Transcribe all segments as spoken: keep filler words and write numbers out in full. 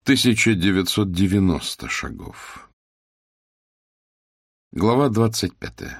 тысяча девятьсот девяносто шагов. Глава двадцать пятая.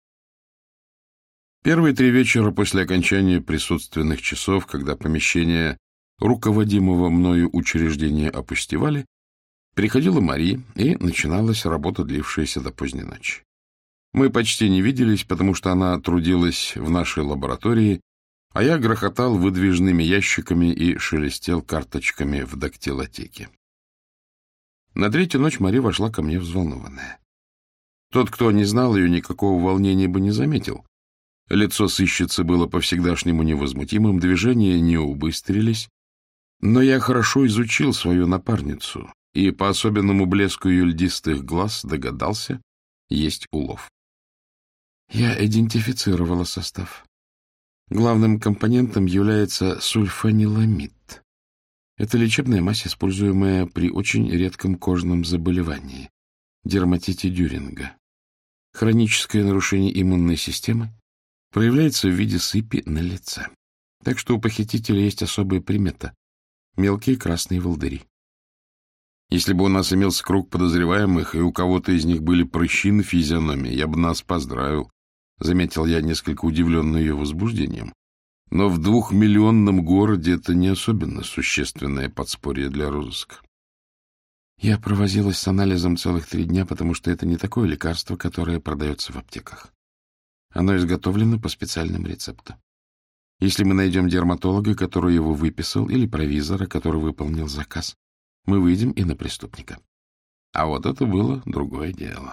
Первые три вечера после окончания присутственных часов, когда помещения руководимого мною учреждения опустевали, приходила Мари, и начиналась работа, длившаяся до поздней ночи. Мы почти не виделись, потому что она трудилась в нашей лаборатории, а я грохотал выдвижными ящиками и шелестел карточками в дактилотеке. На третью ночь Мари вошла ко мне взволнованная. Тот, кто не знал ее, никакого волнения бы не заметил. Лицо сыщицы было по-всегдашнему невозмутимым, движения не убыстрились, но я хорошо изучил свою напарницу и по особенному блеску ее льдистых глаз догадался, есть улов. Я идентифицировала состав. Главным компонентом является сульфаниламид. Это лечебная мазь, используемая при очень редком кожном заболевании – дерматите Дюринга. Хроническое нарушение иммунной системы проявляется в виде сыпи на лице. Так что у похитителя есть особая примета – мелкие красные волдыри. Если бы у нас имелся круг подозреваемых, и у кого-то из них были прыщи на физиономии, я бы нас поздравил. Заметил я, несколько удивленный ее возбуждением. Но в двухмиллионном городе это не особенно существенное подспорье для розыска. Я провозилась с анализом целых три дня, потому что это не такое лекарство, которое продается в аптеках. Оно изготовлено по специальному рецепту. Если мы найдем дерматолога, который его выписал, или провизора, который выполнил заказ, мы выйдем и на преступника. А вот это было другое дело.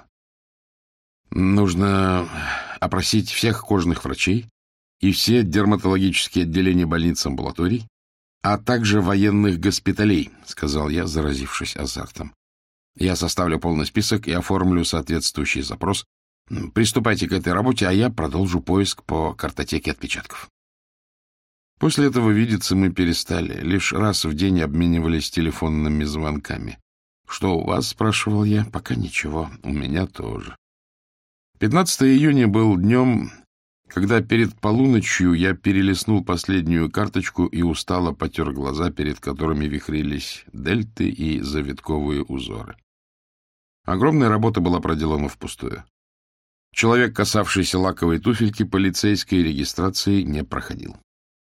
Нужно опросить всех кожных врачей и все дерматологические отделения больниц-амбулаторий, а также военных госпиталей, — сказал я, заразившись азартом. Я составлю полный список и оформлю соответствующий запрос. Приступайте к этой работе, а я продолжу поиск по картотеке отпечатков. После этого видеться мы перестали. Лишь раз в день обменивались телефонными звонками. — Что у вас? — спрашивал я. — Пока ничего. У меня тоже. пятнадцатого июня был днем, когда перед полуночью я перелистнул последнюю карточку и устало потер глаза, перед которыми вихрились дельты и завитковые узоры. Огромная работа была проделана впустую. Человек, касавшийся лаковой туфельки, полицейской регистрации не проходил.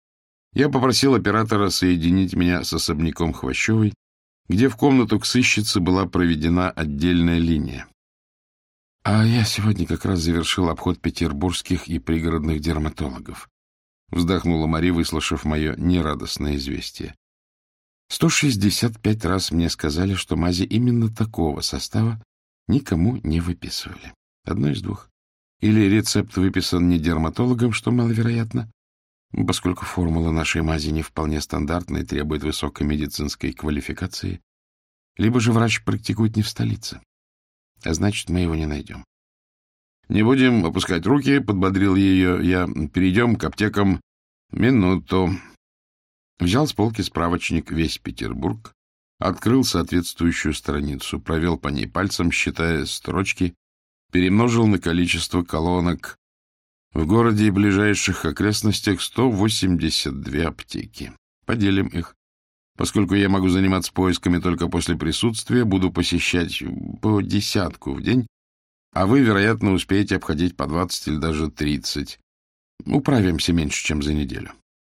Я попросил оператора соединить меня с особняком Хвощевой, где в комнату к сыщице была проведена отдельная линия. — А я сегодня как раз завершил обход петербургских и пригородных дерматологов, — вздохнула Мари, выслушав мое нерадостное известие. Сто шестьдесят пять раз мне сказали, что мази именно такого состава никому не выписывали. Одно из двух. Или рецепт выписан не дерматологом, что маловероятно, поскольку формула нашей мази не вполне стандартная и требует высокой медицинской квалификации, либо же врач практикует не в столице. А значит, мы его не найдем. — Не будем опускать руки, — подбодрил ее я. — Перейдем к аптекам. Минуту. Взял с полки справочник «Весь Петербург», открыл соответствующую страницу, провел по ней пальцем, считая строчки, перемножил на количество колонок. В городе и ближайших окрестностях сто восемьдесят две аптеки. Поделим их. Поскольку я могу заниматься поисками только после присутствия, буду посещать по десятку в день, а вы, вероятно, успеете обходить по двадцать или даже тридцать. Управимся меньше, чем за неделю.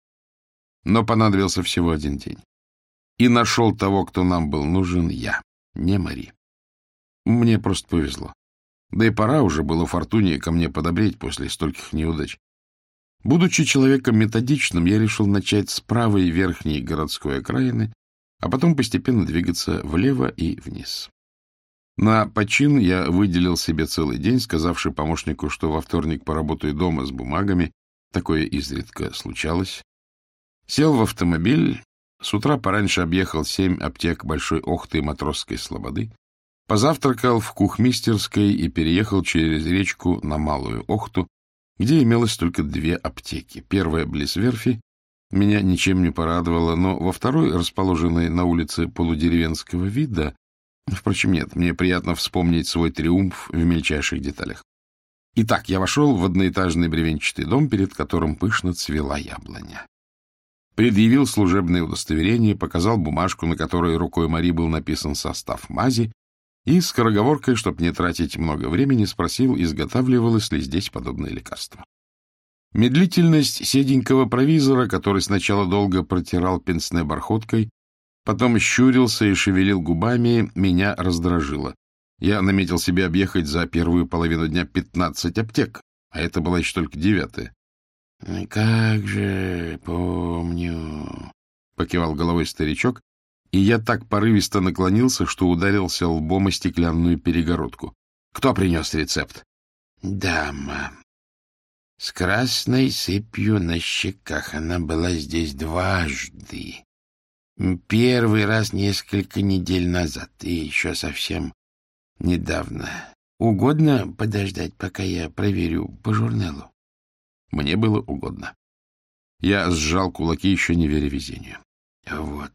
Но понадобился всего один день. И нашел того, кто нам был нужен, я, не Мари. Мне просто повезло. Да и пора уже было Фортуне ко мне подобреть после стольких неудач. Будучи человеком методичным, я решил начать с правой верхней городской окраины, а потом постепенно двигаться влево и вниз. На почин я выделил себе целый день, сказавши помощнику, что во вторник поработаю дома с бумагами, такое изредка случалось. Сел в автомобиль, с утра пораньше объехал семь аптек Большой Охты и Матросской Слободы, позавтракал в кухмистерской и переехал через речку на Малую Охту, где имелось только две аптеки. Первая близ верфи меня ничем не порадовала, но во второй, расположенной на улице полудеревенского вида, впрочем, нет, мне приятно вспомнить свой триумф в мельчайших деталях. Итак, я вошел в одноэтажный бревенчатый дом, перед которым пышно цвела яблоня. предъявил служебное удостоверение, показал бумажку, на которой рукой Мари был написан состав мази, и скороговоркой, чтобы не тратить много времени, спросил, изготавливалось ли здесь подобное лекарство. Медлительность седенького провизора, который сначала долго протирал пенсне бархоткой, потом щурился и шевелил губами, меня раздражило. Я наметил себе объехать за первую половину дня пятнадцать аптек, а это была еще только девятая. — Как же помню, — покивал головой старичок, и я так порывисто наклонился, что ударился лбом о стеклянную перегородку. — Кто принес рецепт? — Дама. С красной сыпью на щеках. Она была здесь дважды. Первый раз несколько недель назад и еще совсем недавно. Угодно подождать, пока я проверю по журналу? Мне было угодно. Я сжал кулаки, еще не веря везению. Вот.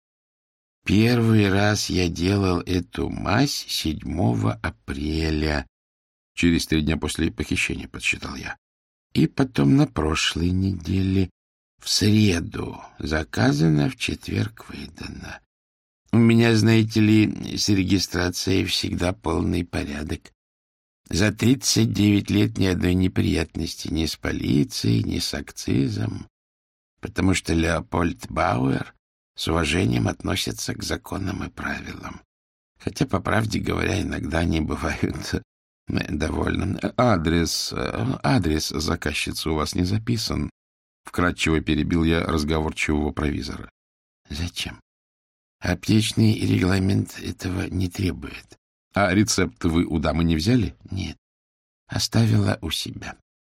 Первый раз я делал эту мазь седьмого апреля. Через три дня после похищения, подсчитал я. И потом на прошлой неделе, в среду, заказано, в четверг выдано. У меня, знаете ли, с регистрацией всегда полный порядок. За тридцать девять лет ни одной неприятности ни с полицией, ни с акцизом, потому что Леопольд Бауэр с уважением относится к законам и правилам. Хотя, по правде говоря, иногда они бывают довольно... Адрес, адрес заказчицы у вас не записан. Вкратчиво перебил я разговорчивого провизора. Зачем? Аптечный регламент этого не требует. А рецепт вы у дамы не взяли? Нет. Оставила у себя.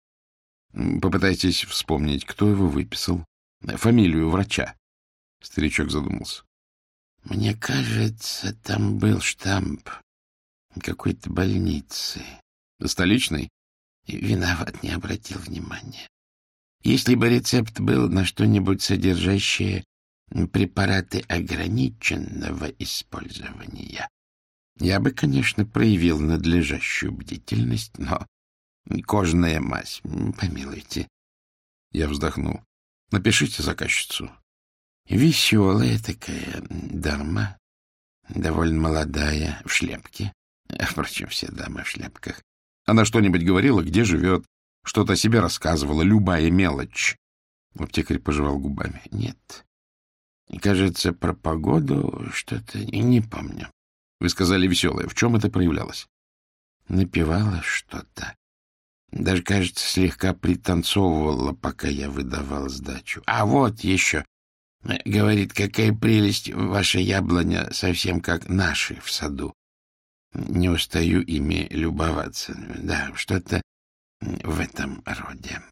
Попытайтесь вспомнить, кто его выписал. Фамилию врача. Старичок задумался. Мне кажется, там был штамп какой-то больницы. Столичной? Виноват, не обратил внимания. Если бы рецепт был на что-нибудь содержащее препараты ограниченного использования, я бы, конечно, проявил надлежащую бдительность, но кожная мазь, помилуйте. Я вздохнул. Напишите заказчицу. Веселая такая дама, довольно молодая, в шляпке. Впрочем, все дамы в шляпках. Она что-нибудь говорила, где живет, что-то о себе рассказывала, любая мелочь. Аптекарь пожевал губами. Нет. Кажется, про погоду что-то не помню. Вы сказали веселая. В чем это проявлялось? Напевала что-то. Даже, кажется, слегка пританцовывала, пока я выдавал сдачу. А вот еще. Говорит, какая прелесть ваша яблоня, совсем как наши в саду. Не устаю ими любоваться. Да, что-то в этом роде.